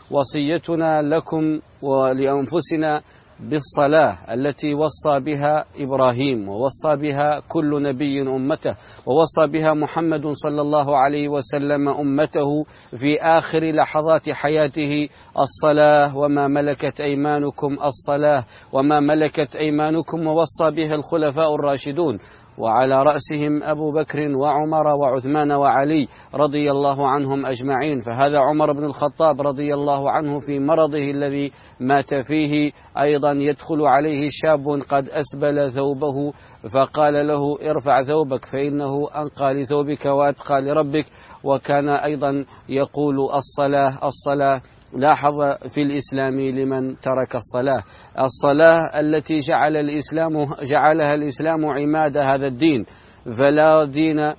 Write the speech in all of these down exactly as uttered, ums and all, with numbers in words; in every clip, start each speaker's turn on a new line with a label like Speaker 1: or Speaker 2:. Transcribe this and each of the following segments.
Speaker 1: وصيتنا لكم ولأنفسنا بالصلاة التي وصى بها إبراهيم ووصى بها كل نبي أمته، ووصى بها محمد صلى الله عليه وسلم أمته في آخر لحظات حياته: الصلاة وما ملكت أيمانكم، الصلاة وما ملكت أيمانكم. ووصى بها الخلفاء الراشدون، وعلى رأسهم أبو بكر وعمر وعثمان وعلي رضي الله عنهم أجمعين. فهذا عمر بن الخطاب رضي الله عنه في مرضه الذي مات فيه أيضا يدخل عليه شاب قد أسبل ثوبه فقال له: ارفع ثوبك فإنه أنقى لثوبك وأتقى لربك. وكان أيضا يقول: الصلاة الصلاة. لاحظ في الإسلام لمن ترك الصلاة، الصلاة التي جعل الإسلام جعلها الإسلام عماد هذا الدين، فلا دين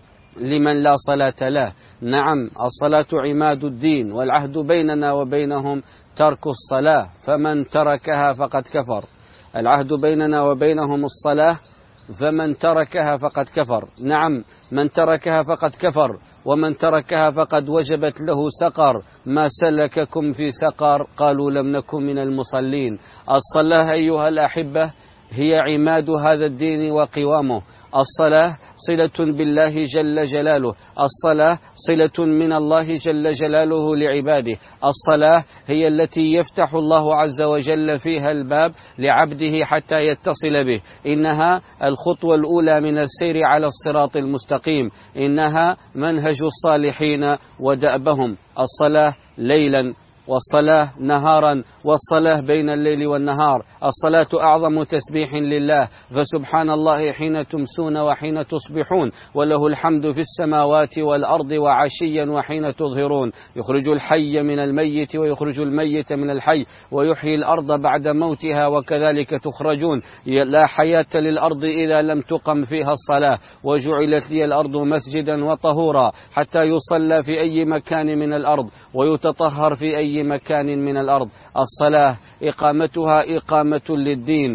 Speaker 1: لمن لا صلاة له. نعم، الصلاة عماد الدين، والعهد بيننا وبينهم ترك الصلاة، فمن تركها فقد كفر. العهد بيننا وبينهم الصلاة، فمن تركها فقد كفر. نعم، من تركها فقد كفر، ومن تركها فقد وجبت له سقر. ما سلككم في سقر؟ قالوا: لم نكن من المصلين. الصلاة أيها الأحبة هي عماد هذا الدين وقوامه. الصلاة صلة بالله جل جلاله، الصلاة صلة من الله جل جلاله لعباده. الصلاة هي التي يفتح الله عز وجل فيها الباب لعبده حتى يتصل به. إنها الخطوة الأولى من السير على الصراط المستقيم، إنها منهج الصالحين ودأبهم. الصلاة ليلا، والصلاة نهارا، والصلاة بين الليل والنهار. الصلاة أعظم تسبيح لله، فسبحان الله حين تمسون وحين تصبحون، وله الحمد في السماوات والأرض وعشيا وحين تظهرون. يخرج الحي من الميت ويخرج الميت من الحي، ويحيي الأرض بعد موتها، وكذلك تخرجون. لا حياة للأرض إذا لم تقم فيها الصلاة. وجعلت لي الأرض مسجدا وطهورا، حتى يصلى في أي مكان من الأرض ويتطهر في أي مكان من الأرض. الصلاة إقامتها إقامة للدين،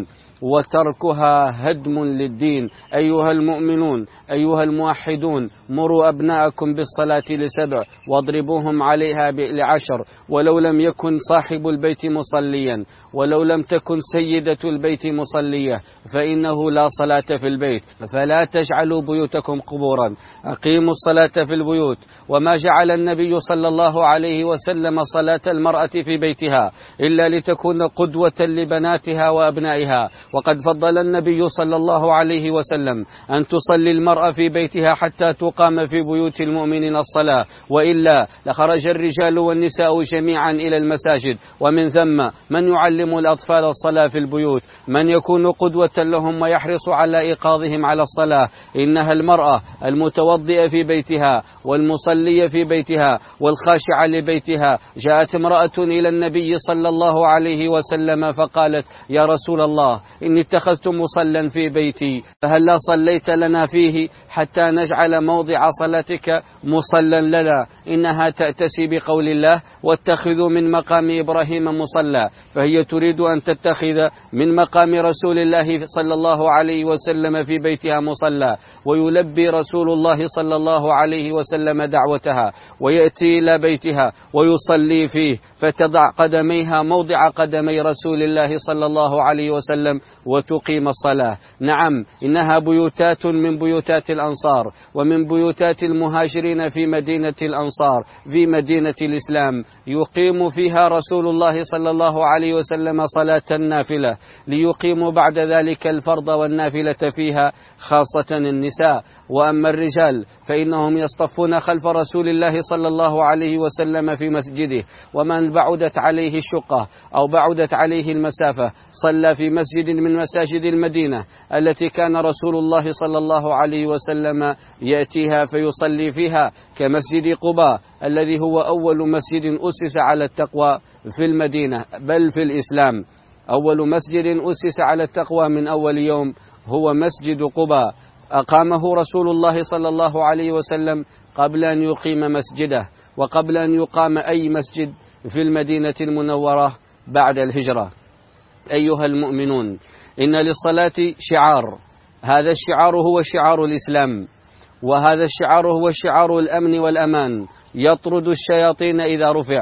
Speaker 1: وتركها هدم للدين. أيها المؤمنون، أيها الموحدون، مروا أبناءكم بالصلاة لسبع واضربوهم عليها لعشر. ولو لم يكن صاحب البيت مصليا، ولو لم تكن سيدة البيت مصلية، فإنه لا صلاة في البيت. فلا تجعلوا بيوتكم قبورا، أقيموا الصلاة في البيوت. وما جعل النبي صلى الله عليه وسلم صلاة المرأة في بيتها إلا لتكون قدوة لبناتها وأبنائها. وقد فضل النبي صلى الله عليه وسلم أن تصلي المرأة في بيتها حتى تقام في بيوت المؤمنين الصلاة، وإلا لخرج الرجال والنساء جميعا إلى المساجد. ومن ثم من يعلم الأطفال الصلاة في البيوت، من يكون قدوة لهم ويحرص على إيقاظهم على الصلاة. إنها المرأة المتوضئة في بيتها، والمصلية في بيتها، والخاشعة لبيتها. جاءت امرأة إلى النبي صلى الله عليه وسلم فقالت: يا رسول الله، إني اتخذت مصلى في بيتي، فهل لا صليت لنا فيه حتى نجعل موضع صلاتك مصلى لنا؟ إنها تأتسي بقول الله: واتخذوا من مقام إبراهيم مصلى. فهي تريد أن تتخذ من مقام رسول الله صلى الله عليه وسلم في بيتها مصلى، ويلبي رسول الله صلى الله عليه وسلم دعوتها، ويأتي إلى بيتها ويصلي فيه، فتضع قدميها موضع قدمي رسول الله صلى الله عليه وسلم وتقيم الصلاة. نعم، إنها بيوتات من بيوتات الأنصار، ومن بيوتات المهاجرين في مدينة الأنصار، في مدينة الإسلام، يقيم فيها رسول الله صلى الله عليه وسلم صلاة النافلة، ليقيموا بعد ذلك الفرض والنافلة فيها، خاصة النساء. وأما الرجال فإنهم يصطفون خلف رسول الله صلى الله عليه وسلم في مسجده. ومن بعدت عليه الشقة أو بعدت عليه المسافة صلى في مسجد من مساجد المدينة التي كان رسول الله صلى الله عليه وسلم يأتيها فيصلي فيها، كمسجد قباء الذي هو أول مسجد أسس على التقوى في المدينة بل في الإسلام. أول مسجد أسس على التقوى من أول يوم هو مسجد قباء، أقامه رسول الله صلى الله عليه وسلم قبل أن يقيم مسجده، وقبل أن يقام أي مسجد في المدينة المنورة بعد الهجرة. أيها المؤمنون، إن للصلاة شعار، هذا الشعار هو شعار الإسلام، وهذا الشعار هو شعار الأمن والأمان، يطرد الشياطين إذا رفع.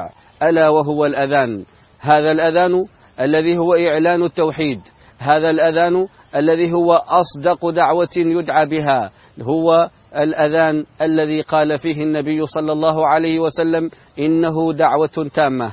Speaker 1: ألا وهو الأذان. هذا الأذان الذي هو إعلان التوحيد، هذا الأذان الذي هو أصدق دعوة يدعى بها، هو الأذان الذي قال فيه النبي صلى الله عليه وسلم إنه دعوة تامة،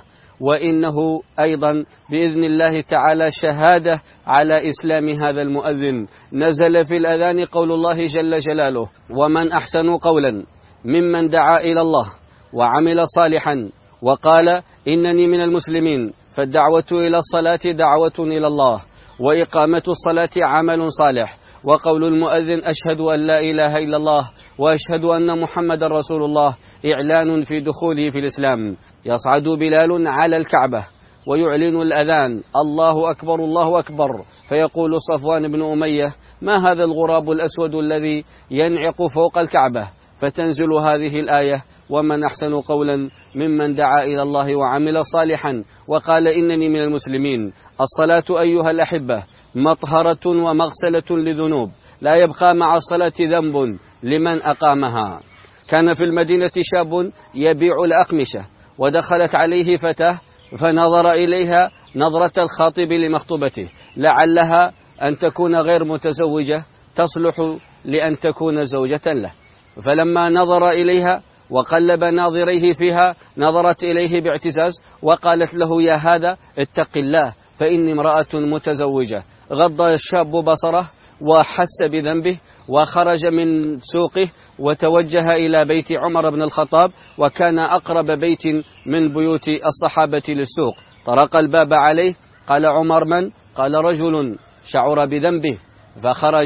Speaker 1: وإنه أيضا بإذن الله تعالى شهادة على إسلام هذا المؤذن. نزل في الأذان قول الله جل جلاله: ومن أحسن قولا ممن دعا إلى الله وعمل صالحا وقال إنني من المسلمين. فالدعوة إلى الصلاة دعوة إلى الله، وإقامة الصلاة عمل صالح، وقول المؤذن أشهد أن لا إله إلا الله وأشهد أن محمد رسول الله إعلان في دخوله في الإسلام. يصعد بلال على الكعبة ويعلن الأذان: الله أكبر الله أكبر. فيقول صفوان بن أمية: ما هذا الغراب الأسود الذي ينعق فوق الكعبة؟ فتنزل هذه الآية: ومن أحسن قولا ممن دعا إلى الله وعمل صالحا وقال إنني من المسلمين. الصلاة أيها الأحبة مطهرة ومغسلة لذنوب، لا يبقى مع الصلاة ذنب لمن أقامها. كان في المدينة شاب يبيع الأقمشة، ودخلت عليه فتاة فنظر إليها نظرة الخاطب لمخطوبته، لعلها أن تكون غير متزوجة تصلح لأن تكون زوجة له. فلما نظر إليها وقلب ناظريه فيها نظرت إليه باعتزاز وقالت له: يا هذا اتق الله فإني امرأة متزوجة. غض الشاب بصره وحس بذنبه وخرج من سوقه وتوجه إلى بيت عمر بن الخطاب، وكان أقرب بيت من بيوت الصحابة للسوق. طرق الباب عليه، قال: عمر من؟ قال: رجل شعر بذنبه فخرج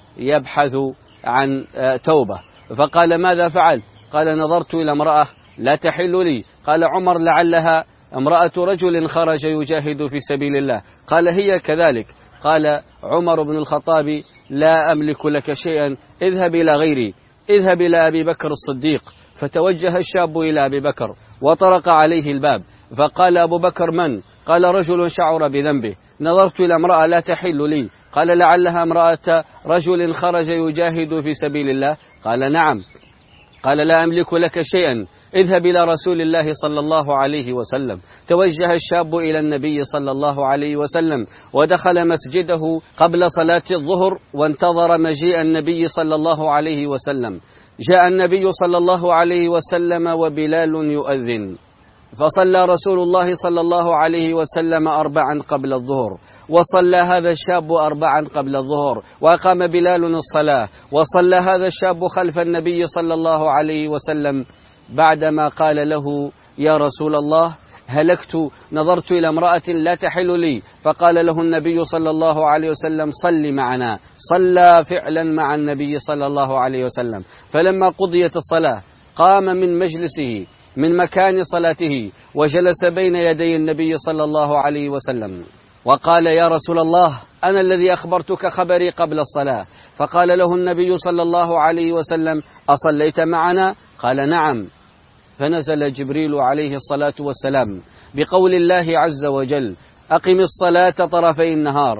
Speaker 1: يبحث عن توبة. فقال: ماذا فعل؟ قال: نظرت إلى امرأة لا تحل لي. قال عمر: لعلها امرأة رجل خرج يجاهد في سبيل الله. قال: هي كذلك. قال عمر بن الخطاب: لا أملك لك شيئا، اذهب إلى غيري، اذهب إلى أبي بكر الصديق. فتوجه الشاب إلى أبي بكر وطرق عليه الباب، فقال أبو بكر: من؟ قال: رجل شعر بذنبه، نظرت إلى امرأة لا تحل لي. قال: لعلها امرأة رجل خرج يجاهد في سبيل الله. قال: نعم. قال: لا أملك لك شيئا، اذهب إلى رسول الله صلى الله عليه وسلم. توجه الشاب إلى النبي صلى الله عليه وسلم ودخل مسجده قبل صلاة الظهر وانتظر مجيء النبي صلى الله عليه وسلم. جاء النبي صلى الله عليه وسلم وبلال يؤذن، فصلى رسول الله صلى الله عليه وسلم أربعا قبل الظهر، وصلى هذا الشاب أربعا قبل الظهر، وأقام بلال الصلاة، وصلى هذا الشاب خلف النبي صلى الله عليه وسلم. بعدما قال له: يا رسول الله هلكت، نظرت إلى امرأة لا تحل لي. فقال له النبي صلى الله عليه وسلم: صل معنا. صلى فعلا مع النبي صلى الله عليه وسلم. فلما قضيت الصلاة قام من مجلسه من مكان صلاته وجلس بين يدي النبي صلى الله عليه وسلم وقال: يا رسول الله أنا الذي أخبرتك خبري قبل الصلاة. فقال له النبي صلى الله عليه وسلم: أصليت معنا؟ قال: نعم. فنزل جبريل عليه الصلاة والسلام بقول الله عز وجل: أقم الصلاة طرفي النهار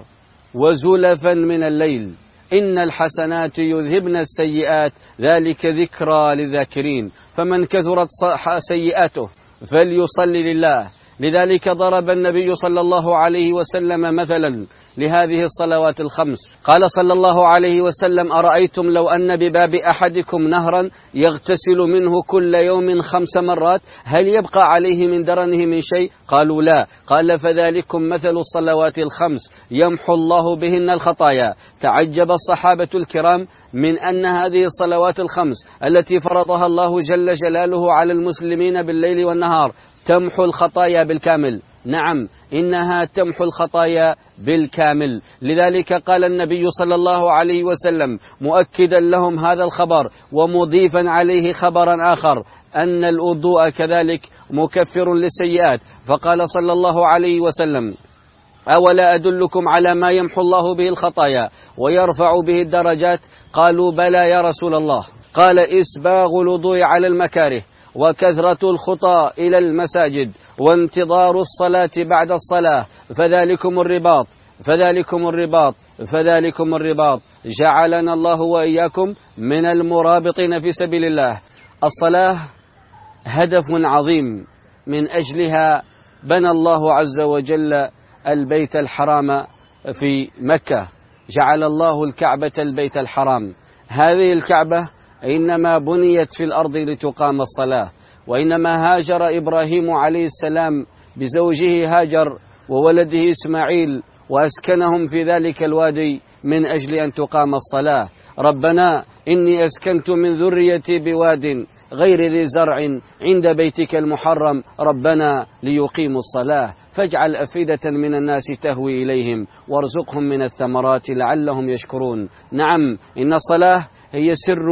Speaker 1: وزلفا من الليل إن الحسنات يذهبن السيئات ذلك ذكرى للذاكرين، فمن كثرت سيئاته فليصل لله. لذلك ضرب النبي صلى الله عليه وسلم مثلا لهذه الصلوات الخمس. قال صلى الله عليه وسلم: أرأيتم لو أن بباب أحدكم نهرا يغتسل منه كل يوم خمس مرات هل يبقى عليه من درنه من شيء؟ قالوا: لا. قال: فذلكم مثل الصلوات الخمس يمحو الله بهن الخطايا. تعجب الصحابة الكرام من أن هذه الصلوات الخمس التي فرضها الله جل جلاله على المسلمين بالليل والنهار تمحو الخطايا بالكامل. نعم، إنها تمحو الخطايا بالكامل. لذلك قال النبي صلى الله عليه وسلم مؤكدا لهم هذا الخبر ومضيفا عليه خبرا آخر أن الوضوء كذلك مكفر للسيئات. فقال صلى الله عليه وسلم: أولا أدلكم على ما يمحو الله به الخطايا ويرفع به الدرجات؟ قالوا: بلى يا رسول الله. قال: إسباغ الوضوء على المكاره، وكثرة الخطى إلى المساجد، وانتظار الصلاة بعد الصلاة، فذلكم الرباط فذلكم الرباط فذلكم الرباط. جعلنا الله وإياكم من المرابطين في سبيل الله. الصلاة هدف عظيم من أجلها بنى الله عز وجل البيت الحرام في مكة، جعل الله الكعبة البيت الحرام. هذه الكعبة إنما بنيت في الأرض لتقام الصلاة، وإنما هاجر إبراهيم عليه السلام بزوجه هاجر وولده إسماعيل وأسكنهم في ذلك الوادي من أجل أن تقام الصلاة. ربنا إني أسكنت من ذريتي بواد غير ذي زرع عند بيتك المحرم ربنا ليقيموا الصلاة فاجعل أفئدة من الناس تهوي إليهم وارزقهم من الثمرات لعلهم يشكرون. نعم، إن الصلاة هي سر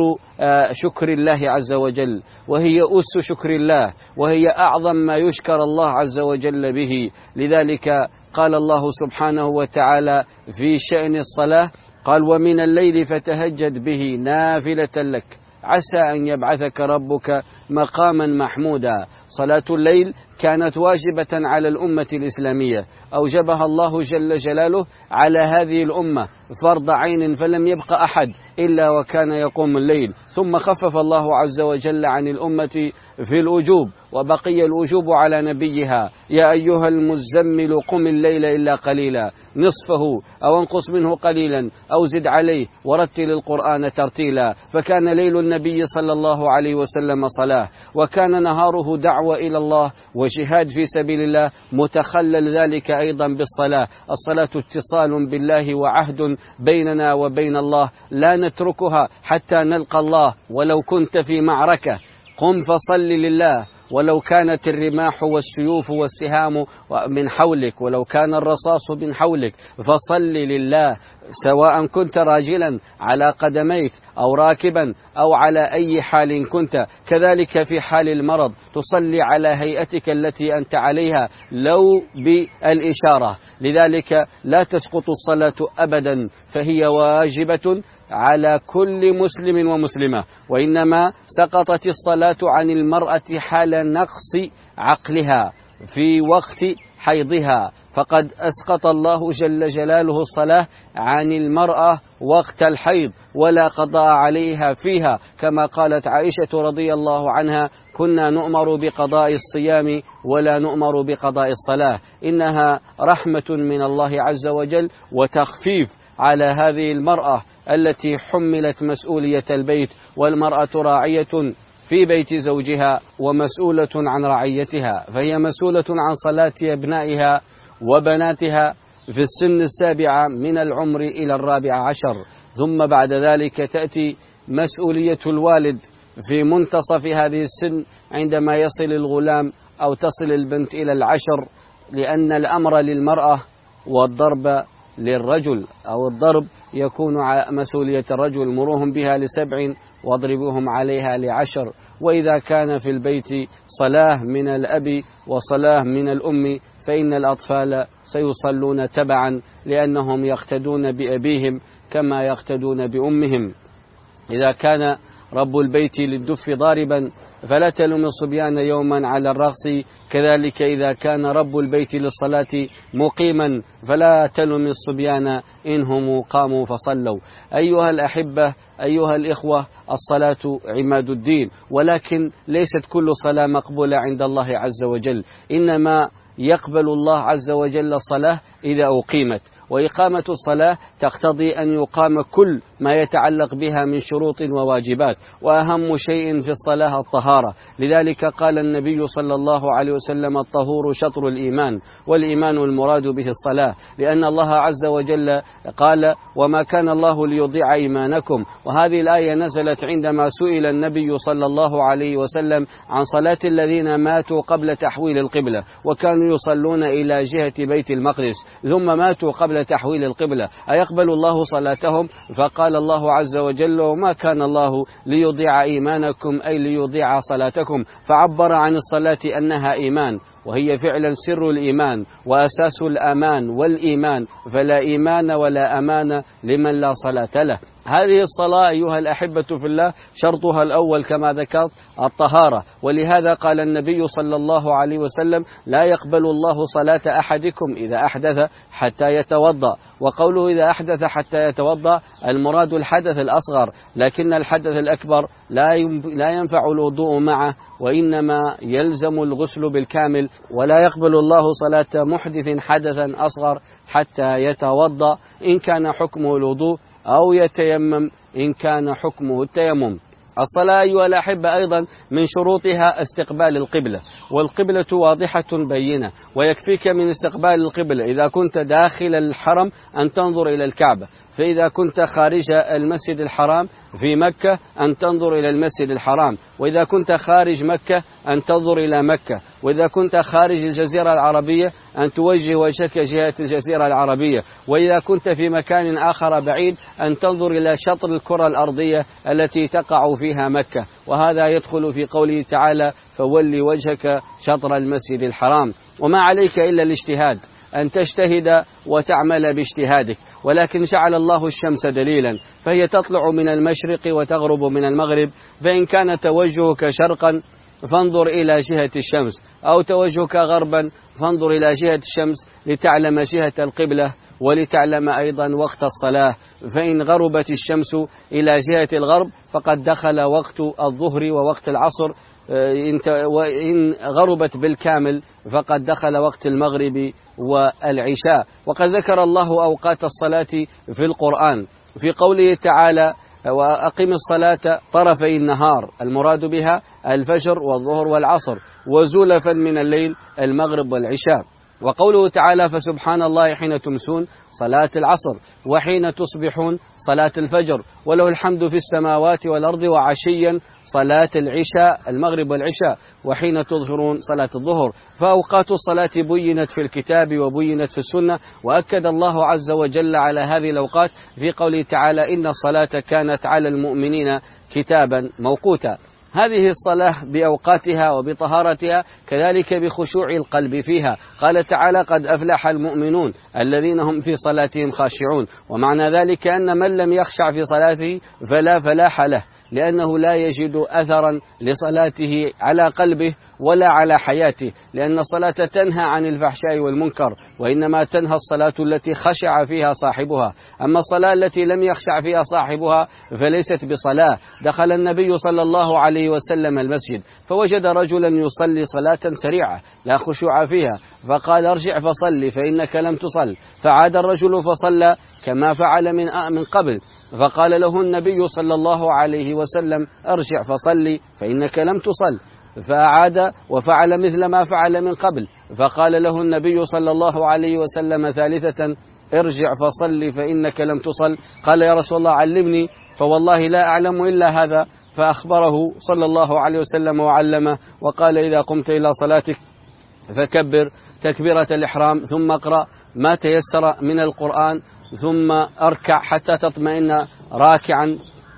Speaker 1: شكر الله عز وجل، وهي أس شكر الله، وهي أعظم ما يشكر الله عز وجل به. لذلك قال الله سبحانه وتعالى في شأن الصلاة، قال ومن الليل فتهجد به نافلة لك عسى أن يبعثك ربك مقاما محمودا. صلاة الليل كانت واجبة على الأمة الإسلامية، أوجبها الله جل جلاله على هذه الأمة فرض عين، فلم يبق أحد إلا وكان يقوم الليل، ثم خفف الله عز وجل عن الأمة في الوجوب، وبقي الوجوب على نبيها يا أيها المزمل قم الليل إلا قليلا نصفه أو انقص منه قليلا أو زد عليه ورتل القرآن ترتيلا. فكان ليل النبي صلى الله عليه وسلم صلاة، وكان نهاره دعوة إلى الله وجهاد في سبيل الله، متخلل ذلك أيضا بالصلاة. الصلاة اتصال بالله وعهد بيننا وبين الله لا نتركها حتى نلقى الله. ولو كنت في معركة قم فصل لله، ولو كانت الرماح والسيوف والسهام من حولك، ولو كان الرصاص من حولك فصل لله، سواء كنت راجلا على قدميك أو راكبا أو على أي حال كنت. كذلك في حال المرض تصلي على هيئتك التي أنت عليها لو بالإشارة. لذلك لا تسقط الصلاة أبدا، فهي واجبة على كل مسلم ومسلمة. وإنما سقطت الصلاة عن المرأة حال نقص عقلها في وقت حيضها، فقد أسقط الله جل جلاله الصلاة عن المرأة وقت الحيض ولا قضاء عليها فيها، كما قالت عائشة رضي الله عنها كنا نؤمر بقضاء الصيام ولا نؤمر بقضاء الصلاة. إنها رحمة من الله عز وجل وتخفيف على هذه المرأة التي حملت مسؤولية البيت، والمرأة راعية في بيت زوجها ومسؤولة عن رعيتها، فهي مسؤولة عن صلاة أبنائها وبناتها في السن السابعة من العمر إلى الرابع عشر. ثم بعد ذلك تأتي مسؤولية الوالد في منتصف هذه السن عندما يصل الغلام أو تصل البنت إلى العشر، لأن الأمر للمرأة والضرب للرجل، أو الضرب يكون مسؤولية الرجل، مروهم بها لسبع واضربوهم عليها لعشر. وإذا كان في البيت صلاة من الأب وصلاة من الأم فإن الأطفال سيصلون تبعا، لأنهم يقتدون بأبيهم كما يقتدون بأمهم. إذا كان رب البيت للدف ضاربا فلا تلم الصبيان يوما على الرقص، كذلك إذا كان رب البيت للصلاة مقيما فلا تلم الصبيان إنهم قاموا فصلوا. أيها الأحبة، أيها الإخوة، الصلاة عماد الدين، ولكن ليست كل صلاة مقبولة عند الله عز وجل، إنما يقبل الله عز وجل الصلاة إذا أقيمت، وإقامة الصلاة تقتضي أن يقام كل ما يتعلق بها من شروط وواجبات، وأهم شيء في الصلاة الطهارة. لذلك قال النبي صلى الله عليه وسلم الطهور شطر الإيمان، والإيمان المراد به الصلاة، لأن الله عز وجل قال وما كان الله ليضيع إيمانكم. وهذه الآية نزلت عندما سئل النبي صلى الله عليه وسلم عن صلاة الذين ماتوا قبل تحويل القبلة، وكانوا يصلون إلى جهة بيت المقدس ثم ماتوا قبل تحويل القبلة، أيقبل الله صلاتهم؟ فقال الله عز وجل وما كان الله ليضيع إيمانكم أي ليضيع صلاتكم، فعبر عن الصلاة أنها إيمان، وهي فعلا سر الإيمان وأساس الأمان والإيمان، فلا إيمان ولا أمان لمن لا صلاة له. هذه الصلاة أيها الأحبة في الله شرطها الأول كما ذكرت الطهارة، ولهذا قال النبي صلى الله عليه وسلم لا يقبل الله صلاة أحدكم إذا أحدث حتى يتوضأ. وقوله إذا أحدث حتى يتوضأ المراد الحدث الأصغر، لكن الحدث الأكبر لا ينفع الوضوء معه، وإنما يلزم الغسل بالكامل. ولا يقبل الله صلاة محدث حدثا أصغر حتى يتوضأ إن كان حكمه الوضوء، أو يتيمم إن كان حكمه التيمم. الصلاة أيها الأحبة أيضا من شروطها استقبال القبلة، والقبلة واضحة بينة، ويكفيك من استقبال القبلة إذا كنت داخل الحرم أن تنظر إلى الكعبة، فإذا كنت خارج المسجد الحرام في مكة أن تنظر إلى المسجد الحرام، وإذا كنت خارج مكة أن تنظر إلى مكة، وإذا كنت خارج الجزيرة العربية أن توجه وجهك جهة الجزيرة العربية، وإذا كنت في مكان آخر بعيد أن تنظر إلى شطر الكرة الأرضية التي تقع فيها مكة. وهذا يدخل في قوله تعالى فولي وجهك شطر المسجد الحرام. وما عليك إلا الاجتهاد، أن تجتهد وتعمل باجتهادك، ولكن جعل الله الشمس دليلا، فهي تطلع من المشرق وتغرب من المغرب، فإن كان توجهك شرقا فانظر إلى جهة الشمس، أو توجهك غربا فانظر إلى جهة الشمس لتعلم جهة القبلة ولتعلم أيضا وقت الصلاة. فإن غربت الشمس إلى جهة الغرب فقد دخل وقت الظهر ووقت العصر، وإن غربت بالكامل فقد دخل وقت المغرب والعشاء. وقد ذكر الله أوقات الصلاة في القرآن في قوله تعالى وأقم الصلاة طرفي النهار، المراد بها الفجر والظهر والعصر، وزلفا من الليل المغرب والعشاء. وقوله تعالى فسبحان الله حين تمسون صلاة العصر، وحين تصبحون صلاة الفجر، وله الحمد في السماوات والأرض وعشيا صلاة العشاء المغرب والعشاء، وحين تظهرون صلاة الظهر. فأوقات الصلاة بينت في الكتاب وبينت في السنة، وأكد الله عز وجل على هذه الأوقات في قوله تعالى إن الصلاة كانت على المؤمنين كتابا موقوتا. هذه الصلاة بأوقاتها وبطهارتها كذلك بخشوع القلب فيها. قال تعالى قد أفلح المؤمنون الذين هم في صلاتهم خاشعون، ومعنى ذلك أن من لم يخشع في صلاته فلا فلاح له، لأنه لا يجد أثرا لصلاته على قلبه ولا على حياته، لأن الصلاة تنهى عن الفحشاء والمنكر، وإنما تنهى الصلاة التي خشع فيها صاحبها. أما الصلاة التي لم يخشع فيها صاحبها فليست بصلاة. دخل النبي صلى الله عليه وسلم المسجد فوجد رجلا يصلي صلاة سريعة لا خشوع فيها، فقال ارجع فصلي فإنك لم تصل، فعاد الرجل فصلى كما فعل من من قبل، فقال له النبي صلى الله عليه وسلم ارجع فصلي فإنك لم تصل، فأعاد وفعل مثل ما فعل من قبل، فقال له النبي صلى الله عليه وسلم ثالثة ارجع فصلي فإنك لم تصل. قال يا رسول الله علمني، فوالله لا أعلم إلا هذا، فأخبره صلى الله عليه وسلم وعلمه، وقال إذا قمت إلى صلاتك فكبر تكبيرة الإحرام، ثم اقرأ ما تيسر من القرآن، ثم أركع حتى تطمئن راكعا،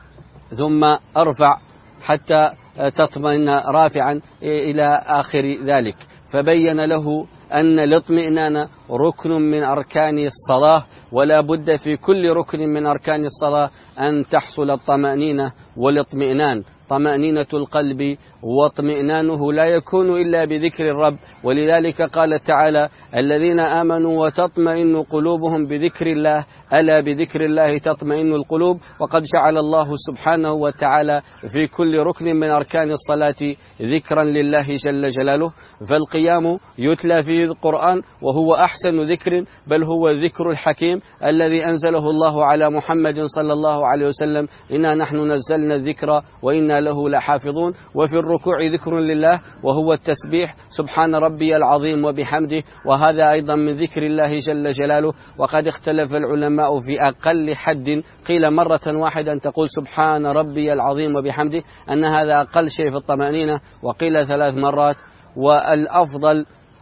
Speaker 1: ثم أرفع حتى تطمئن رافعا إلى آخر ذلك. فبين له أن الاطمئنان ركن من أركان الصلاة، ولا بد في كل ركن من أركان الصلاة أن تحصل الطمأنينة والاطمئنان. طمأنينة القلب واطمئنانه لا يكون إلا بذكر الرب، ولذلك قال تعالى الذين آمنوا وتطمئن قلوبهم بذكر الله ألا بذكر الله تطمئن القلوب. وقد جعل الله سبحانه وتعالى في كل ركن من أركان الصلاة ذكرا لله جل جلاله، فالقيام يتلى فيه القرآن وهو أحسن ذكر، بل هو الذكر الحكيم الذي أنزله الله على محمد صلى الله عليه وسلم إنا نحن نزلنا الذكر وإنا له لحافظون. وفي الركوع ذكر لله وهو التسبيح سبحان ربي العظيم وبحمده، وهذا أيضا من ذكر الله جل جلاله. وقد اختلف العلماء في أقل حد، قيل مرة واحدة أن تقول سبحان ربي العظيم وبحمده أن هذا أقل شيء في الطمأنينة، وقيل ثلاث مرات. والأفضل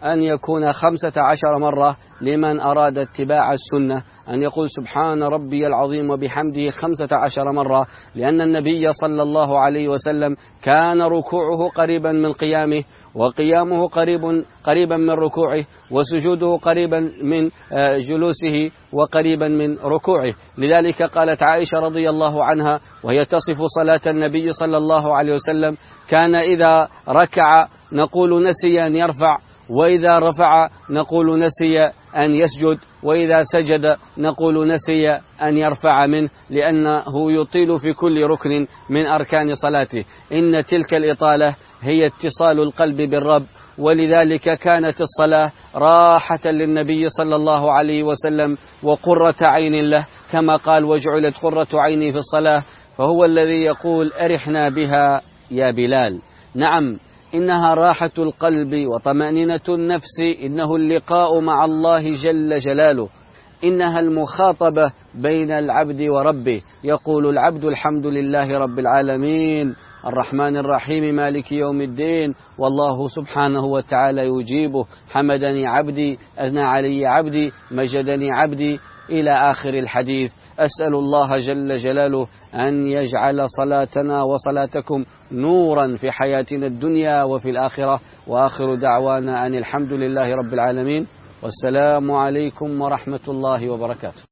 Speaker 1: أن يكون خمسة عشر مرة لمن أراد اتباع السنة، أن يقول سبحان ربي العظيم وبحمده خمسة عشر مرة، لأن النبي صلى الله عليه وسلم كان ركوعه قريبا من قيامه، وقيامه قريب قريبا من ركوعه، وسجوده قريبا من جلوسه وقريبا من ركوعه. لذلك قالت عائشة رضي الله عنها وهي تصف صلاة النبي صلى الله عليه وسلم: كان إذا ركع نقول نسي أن يرفع، وإذا رفع نقول نسي أن يسجد، وإذا سجد نقول نسي أن يرفع منه، لأنه يطيل في كل ركن من أركان صلاته. إن تلك الإطالة هي اتصال القلب بالرب، ولذلك كانت الصلاة راحة للنبي صلى الله عليه وسلم وقرة عين له، كما قال: وجعلت قرة عيني في الصلاة. فهو الذي يقول: أرحنا بها يا بلال. نعم، إنها راحة القلب وطمأنينة النفس، إنه اللقاء مع الله جل جلاله، إنها المخاطبة بين العبد وربه. يقول العبد: الحمد لله رب العالمين الرحمن الرحيم مالك يوم الدين، والله سبحانه وتعالى يجيبه: حمدني عبدي، أثنى علي عبدي، مجدني عبدي، إلى آخر الحديث. أسأل الله جل جلاله أن يجعل صلاتنا وصلاتكم نورا في حياتنا الدنيا وفي الآخرة. وآخر دعوانا أن الحمد لله رب العالمين، والسلام عليكم ورحمة الله وبركاته.